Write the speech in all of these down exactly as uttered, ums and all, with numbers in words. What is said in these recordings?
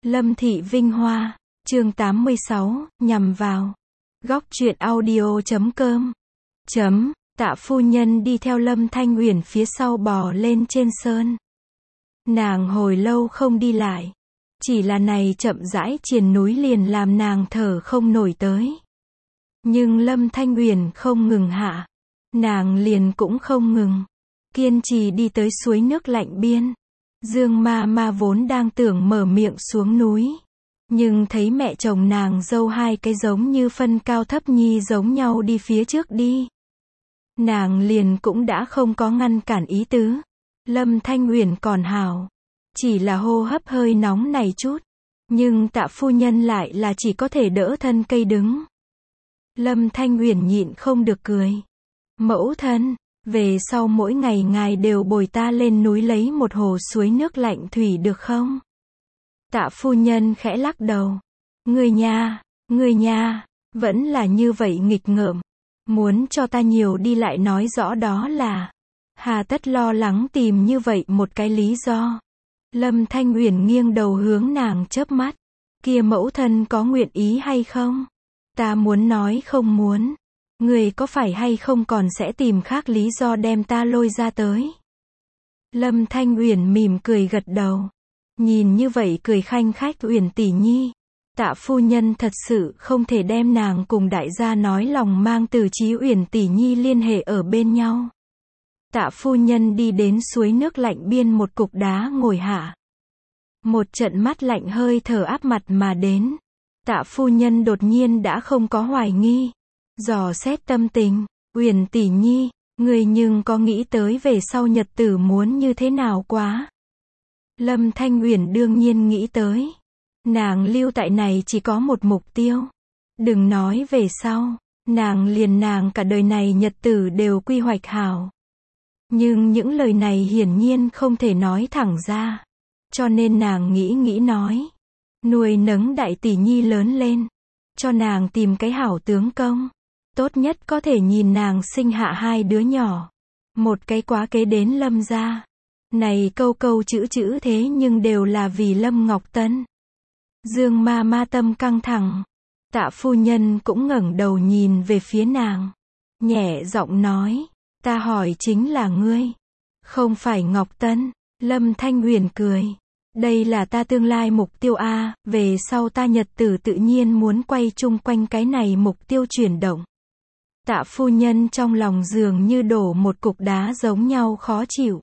Lâm Thị Vinh Hoa, chương tám mươi sáu, nhằm vào. Góc truyện audio chấm com. Chấm, Tạ phu nhân đi theo Lâm Thanh Uyển phía sau bò lên trên sơn. Nàng hồi lâu không đi lại. Chỉ là này chậm rãi triền núi liền làm nàng thở không nổi tới. Nhưng Lâm Thanh Uyển không ngừng hạ. Nàng liền cũng không ngừng. Kiên trì đi tới suối nước lạnh biên. Dương ma ma vốn đang tưởng mở miệng xuống núi. Nhưng thấy mẹ chồng nàng dâu hai cái giống như phân cao thấp nhi giống nhau đi phía trước đi. Nàng liền cũng đã không có ngăn cản ý tứ. Lâm Thanh Uyển còn hào. Chỉ là hô hấp hơi nóng này chút. Nhưng Tạ phu nhân lại là chỉ có thể đỡ thân cây đứng. Lâm Thanh Uyển nhịn không được cười. Mẫu thân, về sau mỗi ngày ngài đều bồi ta lên núi lấy một hồ suối nước lạnh thủy được không? Tạ phu nhân khẽ lắc đầu. Người nha, người nha, vẫn là như vậy nghịch ngợm. Muốn cho ta nhiều đi lại nói rõ đó là. Hà tất lo lắng tìm như vậy một cái lý do. Lâm Thanh Uyển nghiêng đầu hướng nàng chớp mắt. Kia mẫu thân có nguyện ý hay không? Ta muốn nói không muốn. Người có phải hay không còn sẽ tìm khác lý do đem ta lôi ra tới? Lâm Thanh Uyển mỉm cười gật đầu. Nhìn như vậy cười khanh khách Uyển tỷ nhi. Tạ phu nhân thật sự không thể đem nàng cùng đại gia nói lòng mang từ chí Uyển tỷ nhi liên hệ ở bên nhau. Tạ phu nhân đi đến suối nước lạnh biên một cục đá ngồi hạ. Một trận mắt lạnh hơi thở áp mặt mà đến. Tạ phu nhân đột nhiên đã không có hoài nghi. Dò xét tâm tình, Uyển tỷ nhi, người nhưng có nghĩ tới về sau nhật tử muốn như thế nào quá? Lâm Thanh Uyển đương nhiên nghĩ tới. Nàng lưu tại này chỉ có một mục tiêu. Đừng nói về sau, nàng liền nàng cả đời này nhật tử đều quy hoạch hảo. Nhưng những lời này hiển nhiên không thể nói thẳng ra. Cho nên nàng nghĩ nghĩ nói. Nuôi nấng đại tỷ nhi lớn lên. Cho nàng tìm cái hảo tướng công. Tốt nhất có thể nhìn nàng sinh hạ hai đứa nhỏ. Một cái quá kế đến Lâm gia. Này câu câu chữ chữ thế nhưng đều là vì Lâm Ngọc Tân. Dương ma ma tâm căng thẳng. Tạ phu nhân cũng ngẩng đầu nhìn về phía nàng. Nhẹ giọng nói. Ta hỏi chính là ngươi. Không phải Ngọc Tân. Lâm Thanh Uyển cười. Đây là ta tương lai mục tiêu A. Về sau ta nhật tử tự nhiên muốn quay chung quanh cái này mục tiêu chuyển động. Tạ phu nhân trong lòng dường như đổ một cục đá giống nhau khó chịu.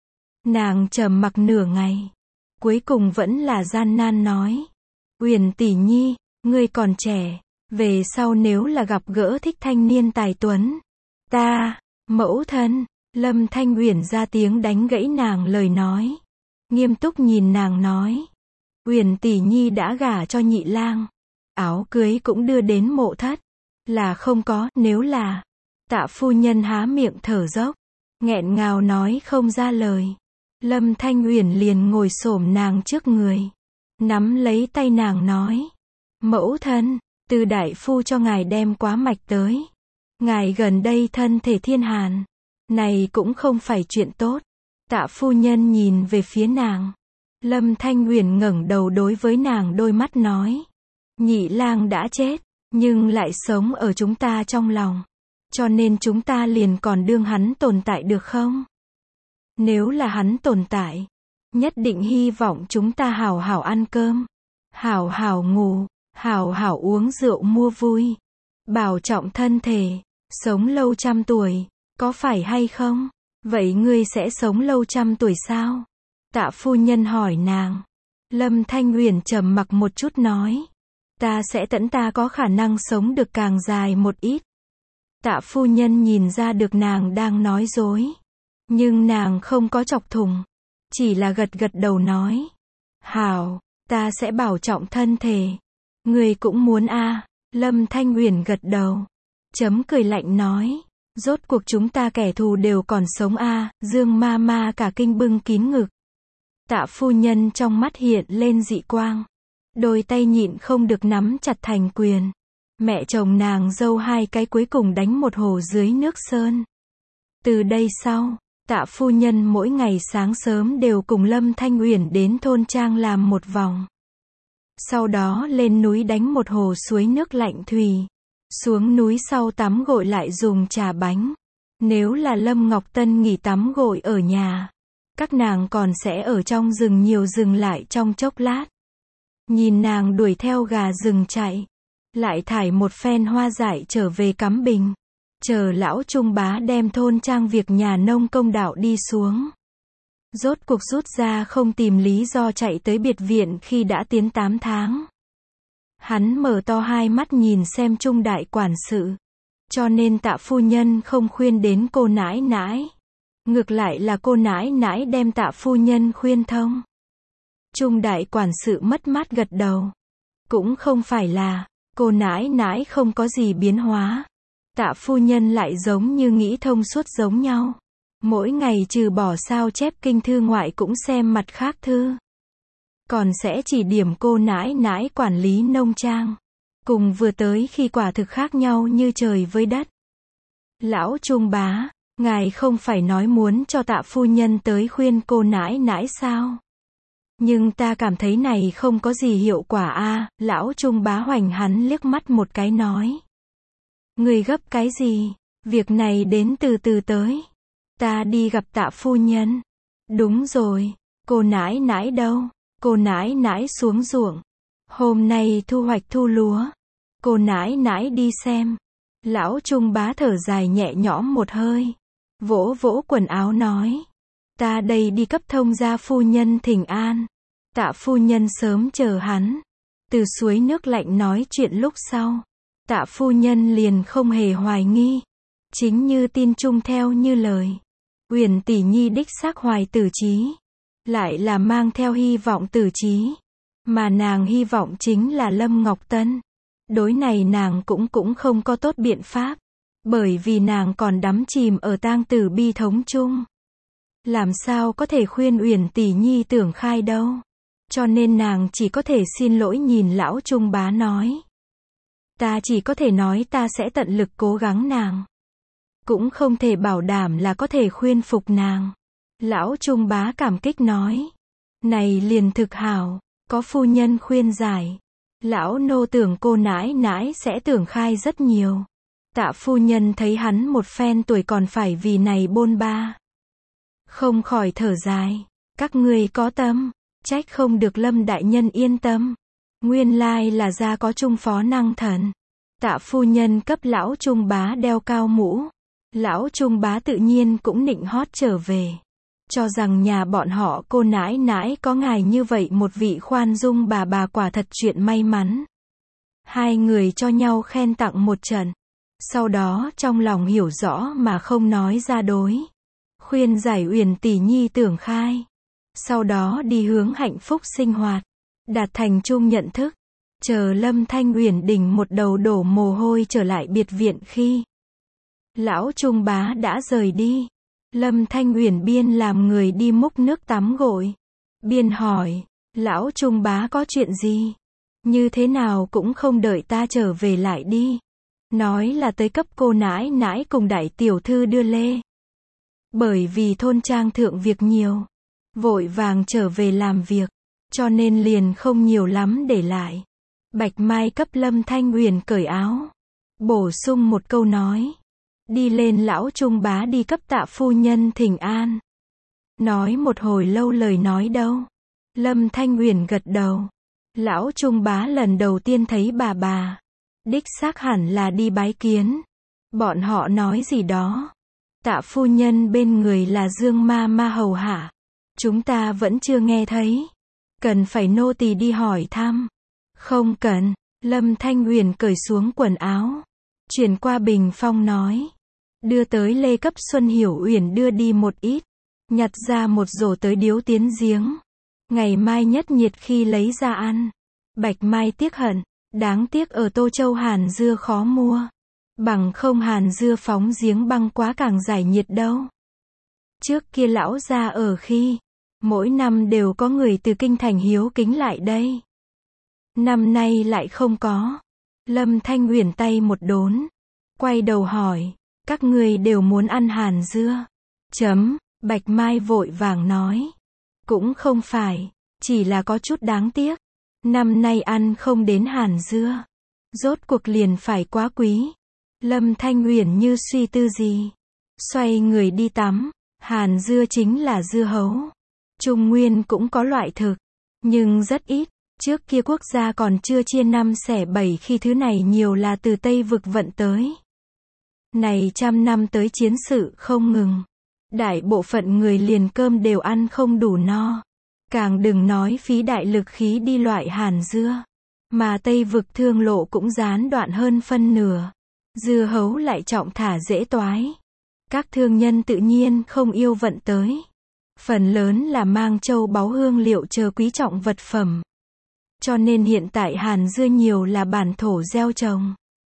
Nàng trầm mặc nửa ngày. Cuối cùng vẫn là gian nan nói. Uyển tỷ nhi, ngươi còn trẻ. Về sau nếu là gặp gỡ thích thanh niên tài tuấn. Ta, mẫu thân, Lâm Thanh Uyển ra tiếng đánh gãy nàng lời nói. Nghiêm túc nhìn nàng nói. Uyển tỷ nhi đã gả cho nhị lang. Áo cưới cũng đưa đến mộ thất. Là không có, nếu là. Tạ phu nhân há miệng thở dốc. Nghẹn ngào nói không ra lời. Lâm Thanh Uyển liền ngồi xổm nàng trước người. Nắm lấy tay nàng nói. Mẫu thân, từ đại phu cho ngài đem quá mạch tới. Ngài gần đây thân thể thiên hàn. Này cũng không phải chuyện tốt. Tạ phu nhân nhìn về phía nàng. Lâm Thanh Uyển ngẩng đầu đối với nàng đôi mắt nói. Nhị lang đã chết. Nhưng lại sống ở chúng ta trong lòng. Cho nên chúng ta liền còn đương hắn tồn tại được không? Nếu là hắn tồn tại, nhất định hy vọng chúng ta hảo hảo ăn cơm, hảo hảo ngủ, hảo hảo uống rượu mua vui, bảo trọng thân thể, sống lâu trăm tuổi, có phải hay không? Vậy ngươi sẽ sống lâu trăm tuổi sao? Tạ phu nhân hỏi nàng. Lâm Thanh Uyển trầm mặc một chút nói. Ta sẽ tận ta có khả năng sống được càng dài một ít. Tạ phu nhân nhìn ra được nàng đang nói dối. Nhưng nàng không có chọc thủng. Chỉ là gật gật đầu nói. Hảo, ta sẽ bảo trọng thân thể. Người cũng muốn a à. Lâm Thanh Uyển gật đầu. Chấm cười lạnh nói. Rốt cuộc chúng ta kẻ thù đều còn sống a à. Dương ma ma cả kinh bưng kín ngực. Tạ phu nhân trong mắt hiện lên dị quang. Đôi tay nhịn không được nắm chặt thành quyền. Mẹ chồng nàng dâu hai cái cuối cùng đánh một hồ dưới nước sơn. Từ đây sau, Tạ phu nhân mỗi ngày sáng sớm đều cùng Lâm Thanh Uyển đến thôn trang làm một vòng. Sau đó lên núi đánh một hồ suối nước lạnh thủy. Xuống núi sau tắm gội lại dùng trà bánh. Nếu là Lâm Ngọc Tân nghỉ tắm gội ở nhà, các nàng còn sẽ ở trong rừng nhiều dừng lại trong chốc lát. Nhìn nàng đuổi theo gà rừng chạy, lại thải một phen hoa dại trở về cắm bình. Chờ lão Trung Bá đem thôn trang việc nhà nông công đạo đi xuống. Rốt cuộc rút ra không tìm lý do chạy tới biệt viện khi đã tiến tám tháng. Hắn mở to hai mắt nhìn xem Trung đại quản sự. Cho nên Tạ phu nhân không khuyên đến cô nãi nãi. Ngược lại là cô nãi nãi đem Tạ phu nhân khuyên thông. Trung đại quản sự mất mát gật đầu. Cũng không phải là, cô nãi nãi không có gì biến hóa. Tạ phu nhân lại giống như nghĩ thông suốt giống nhau. Mỗi ngày trừ bỏ sao chép kinh thư ngoại cũng xem mặt khác thư. Còn sẽ chỉ điểm cô nãi nãi quản lý nông trang. Cùng vừa tới khi quả thực khác nhau như trời với đất. Lão Trung Bá, ngài không phải nói muốn cho Tạ phu nhân tới khuyên cô nãi nãi sao? Nhưng ta cảm thấy này không có gì hiệu quả a. Lão Trung Bá hoành hắn liếc mắt một cái nói. Người gấp cái gì? Việc này đến từ từ tới. Ta đi gặp Tạ phu nhân. Đúng rồi, cô nãi nãi đâu? Cô nãi nãi xuống ruộng. Hôm nay thu hoạch thu lúa. Cô nãi nãi đi xem. Lão Trung Bá thở dài nhẹ nhõm một hơi. Vỗ vỗ quần áo nói. Ta đây đi cấp thông gia phu nhân thỉnh an. Tạ phu nhân sớm chờ hắn. Từ suối nước lạnh nói chuyện lúc sau. Tạ phu nhân liền không hề hoài nghi. Chính như tin Trung theo như lời. Uyển tỷ nhi đích xác hoài tử trí. Lại là mang theo hy vọng tử trí. Mà nàng hy vọng chính là Lâm Ngọc Tân. Đối này nàng cũng cũng không có tốt biện pháp. Bởi vì nàng còn đắm chìm ở tang tử bi thống chung. Làm sao có thể khuyên Uyển tỷ nhi tưởng khai đâu. Cho nên nàng chỉ có thể xin lỗi nhìn lão Trung Bá nói. Ta chỉ có thể nói ta sẽ tận lực cố gắng nàng. Cũng không thể bảo đảm là có thể khuyên phục nàng. Lão Trung Bá cảm kích nói. Này liền thực hảo, có phu nhân khuyên giải. Lão nô tưởng cô nãi nãi sẽ tưởng khai rất nhiều. Tạ phu nhân thấy hắn một phen tuổi còn phải vì này bôn ba. Không khỏi thở dài. Các ngươi có tâm, trách không được Lâm đại nhân yên tâm. Nguyên lai là ra có Trung phó năng thần. Tạ phu nhân cấp lão Trung Bá đeo cao mũ. Lão Trung Bá tự nhiên cũng nịnh hót trở về. Cho rằng nhà bọn họ cô nãi nãi có ngài như vậy một vị khoan dung bà bà quả thật chuyện may mắn. Hai người cho nhau khen tặng một trận. Sau đó trong lòng hiểu rõ mà không nói ra đối. Khuyên giải Uyển tỷ nhi tưởng khai. Sau đó đi hướng hạnh phúc sinh hoạt. Đạt thành chung nhận thức. Chờ Lâm Thanh Uyển đỉnh một đầu đổ mồ hôi trở lại biệt viện khi lão Trung Bá đã rời đi. Lâm Thanh Uyển biên làm người đi múc nước tắm gội. Biên hỏi, lão Trung Bá có chuyện gì? Như thế nào cũng không đợi ta trở về lại đi. Nói là tới cấp cô nãi nãi cùng đại tiểu thư đưa lê. Bởi vì thôn trang thượng việc nhiều. Vội vàng trở về làm việc. Cho nên liền không nhiều lắm để lại. Bạch Mai cấp Lâm Thanh Uyển cởi áo. Bổ sung một câu nói. Đi lên lão Trung Bá đi cấp Tạ phu nhân thỉnh an. Nói một hồi lâu lời nói đâu. Lâm Thanh Uyển gật đầu. Lão Trung Bá lần đầu tiên thấy bà bà. Đích xác hẳn là đi bái kiến. Bọn họ nói gì đó. Tạ phu nhân bên người là Dương ma ma hầu hạ. Chúng ta vẫn chưa nghe thấy. Cần phải nô tỳ đi hỏi thăm. Không cần. Lâm Thanh Uyển cởi xuống quần áo. Chuyển qua bình phong nói. Đưa tới lê cấp Xuân Hiểu Uyển đưa đi một ít. Nhặt ra một rổ tới điếu tiến giếng. Ngày mai nhất nhiệt khi lấy ra ăn. Bạch Mai tiếc hận. Đáng tiếc ở Tô Châu hàn dưa khó mua. Bằng không hàn dưa phóng giếng băng quá càng giải nhiệt đâu. Trước kia lão gia ở khi. Mỗi năm đều có người từ kinh thành hiếu kính lại đây. Năm nay lại không có. Lâm Thanh Uyển tay một đốn. Quay đầu hỏi. Các người đều muốn ăn hàn dưa. Chấm. Bạch Mai vội vàng nói. Cũng không phải. Chỉ là có chút đáng tiếc. Năm nay ăn không đến hàn dưa. Rốt cuộc liền phải quá quý. Lâm Thanh Uyển như suy tư gì. Xoay người đi tắm. Hàn dưa chính là dưa hấu. Trung Nguyên cũng có loại thực. Nhưng rất ít. Trước kia quốc gia còn chưa chia năm xẻ bảy khi thứ này nhiều là từ Tây vực vận tới. Này trăm năm tới chiến sự không ngừng. Đại bộ phận người liền cơm đều ăn không đủ no. Càng đừng nói phí đại lực khí đi loại hàn dưa. Mà Tây vực thương lộ cũng gián đoạn hơn phân nửa. Dưa hấu lại trọng thả dễ toái. Các thương nhân tự nhiên không yêu vận tới. Phần lớn là mang châu báu hương liệu chờ quý trọng vật phẩm. Cho nên hiện tại hàn dưa nhiều là bản thổ gieo trồng.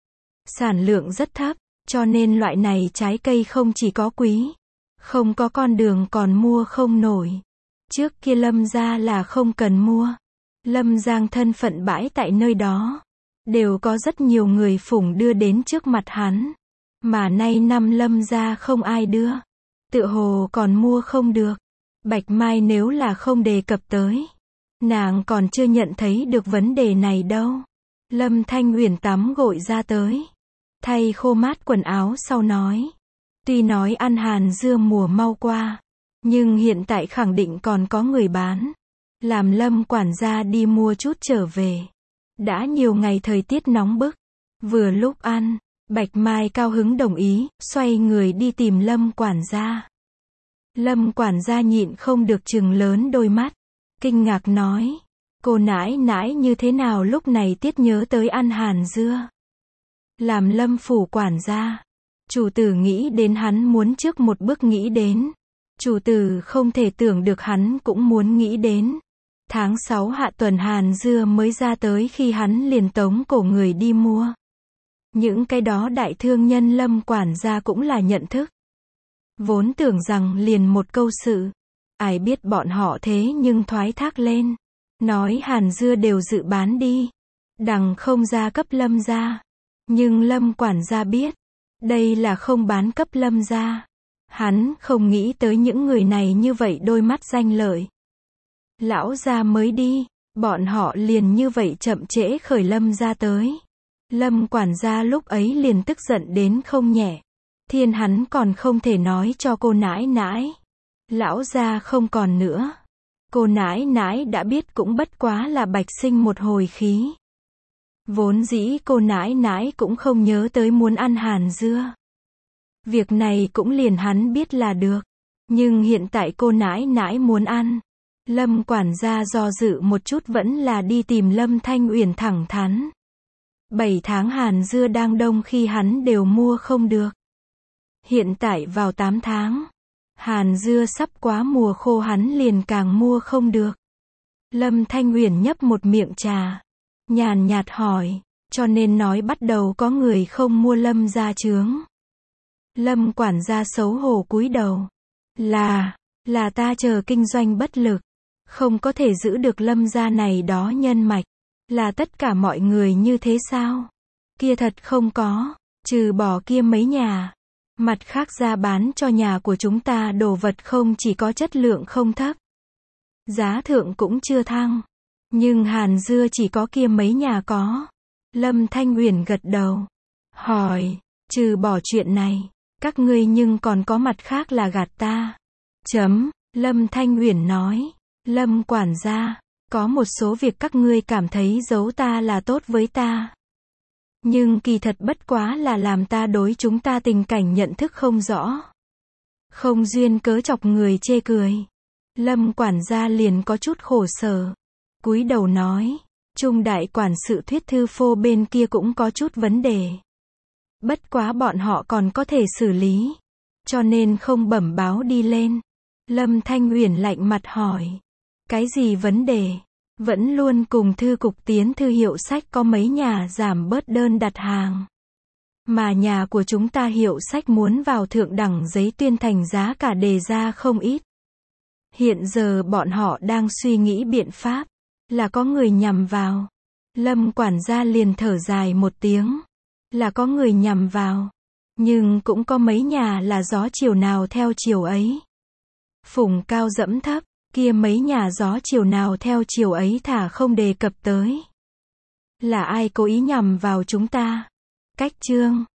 Sản lượng rất thấp, cho nên loại này trái cây không chỉ có quý. Không có con đường còn mua không nổi. Trước kia Lâm gia là không cần mua. Lâm Giang thân phận bãi tại nơi đó. Đều có rất nhiều người phủng đưa đến trước mặt hắn. Mà nay năm Lâm gia không ai đưa. Tựa hồ còn mua không được. Bạch Mai nếu là không đề cập tới. Nàng còn chưa nhận thấy được vấn đề này đâu. Lâm Thanh Uyển tắm gội ra tới. Thay khô mát quần áo sau nói. Tuy nói ăn hàn dưa mùa mau qua. Nhưng hiện tại khẳng định còn có người bán. Làm Lâm quản gia đi mua chút trở về. Đã nhiều ngày thời tiết nóng bức. Vừa lúc ăn, Bạch Mai cao hứng đồng ý, xoay người đi tìm Lâm quản gia. Lâm quản gia nhịn không được trừng lớn đôi mắt. Kinh ngạc nói. Cô nãi nãi như thế nào lúc này tiết nhớ tới ăn hàn dưa. Làm Lâm phủ quản gia. Chủ tử nghĩ đến hắn muốn trước một bước nghĩ đến. Chủ tử không thể tưởng được hắn cũng muốn nghĩ đến. Tháng sáu hạ tuần hàn dưa mới ra tới khi hắn liền tống cổ người đi mua. Những cái đó đại thương nhân Lâm quản gia cũng là nhận thức. Vốn tưởng rằng liền một câu sự. Ai biết bọn họ thế nhưng thoái thác lên. Nói hàn dưa đều dự bán đi. Đằng không ra cấp Lâm gia. Nhưng Lâm quản gia biết. Đây là không bán cấp Lâm gia. Hắn không nghĩ tới những người này như vậy đôi mắt danh lợi. Lão gia mới đi. Bọn họ liền như vậy chậm trễ khởi Lâm gia tới. Lâm quản gia lúc ấy liền tức giận đến không nhẹ. Thiên hắn còn không thể nói cho cô nãi nãi. Lão gia không còn nữa. Cô nãi nãi đã biết cũng bất quá là bạch sinh một hồi khí. Vốn dĩ cô nãi nãi cũng không nhớ tới muốn ăn hàn dưa. Việc này cũng liền hắn biết là được. Nhưng hiện tại cô nãi nãi muốn ăn. Lâm quản gia do dự một chút vẫn là đi tìm Lâm Thanh Uyển thẳng thắn. Bảy tháng hàn dưa đang đông khi hắn đều mua không được. Hiện tại vào tám tháng. Hàn dưa sắp quá mùa khô hắn liền càng mua không được. Lâm Thanh Uyển nhấp một miệng trà. Nhàn nhạt hỏi. Cho nên nói bắt đầu có người không mua Lâm gia chướng. Lâm quản gia xấu hổ cúi đầu. Là, là ta chờ kinh doanh bất lực. Không có thể giữ được Lâm gia này đó nhân mạch. Là tất cả mọi người như thế sao? Kia thật không có. Trừ bỏ kia mấy nhà. Mặt khác ra bán cho nhà của chúng ta đồ vật không chỉ có chất lượng không thấp. Giá thượng cũng chưa thăng. Nhưng hàn dưa chỉ có kia mấy nhà có. Lâm Thanh Uyển gật đầu. Hỏi, trừ bỏ chuyện này, các ngươi nhưng còn có mặt khác là gạt ta. Chấm, Lâm Thanh Uyển nói. Lâm quản gia, có một số việc các ngươi cảm thấy giấu ta là tốt với ta. Nhưng kỳ thật bất quá là làm ta đối chúng ta tình cảnh nhận thức không rõ. Không duyên cớ chọc người chê cười. Lâm quản gia liền có chút khổ sở. Cúi đầu nói, Trung đại quản sự thuyết thư phô bên kia cũng có chút vấn đề. Bất quá bọn họ còn có thể xử lý. Cho nên không bẩm báo đi lên. Lâm Thanh Uyển lạnh mặt hỏi. Cái gì vấn đề? Vẫn luôn cùng thư cục tiến thư hiệu sách có mấy nhà giảm bớt đơn đặt hàng. Mà nhà của chúng ta hiệu sách muốn vào thượng đẳng giấy tuyên thành giá cả đề ra không ít. Hiện giờ bọn họ đang suy nghĩ biện pháp. Là có người nhằm vào. Lâm quản gia liền thở dài một tiếng. Là có người nhằm vào. Nhưng cũng có mấy nhà là gió chiều nào theo chiều ấy. Phủng cao dẫm thấp. Kia mấy nhà gió chiều nào theo chiều ấy thả không đề cập tới. Là ai cố ý nhằm vào chúng ta? Cách chương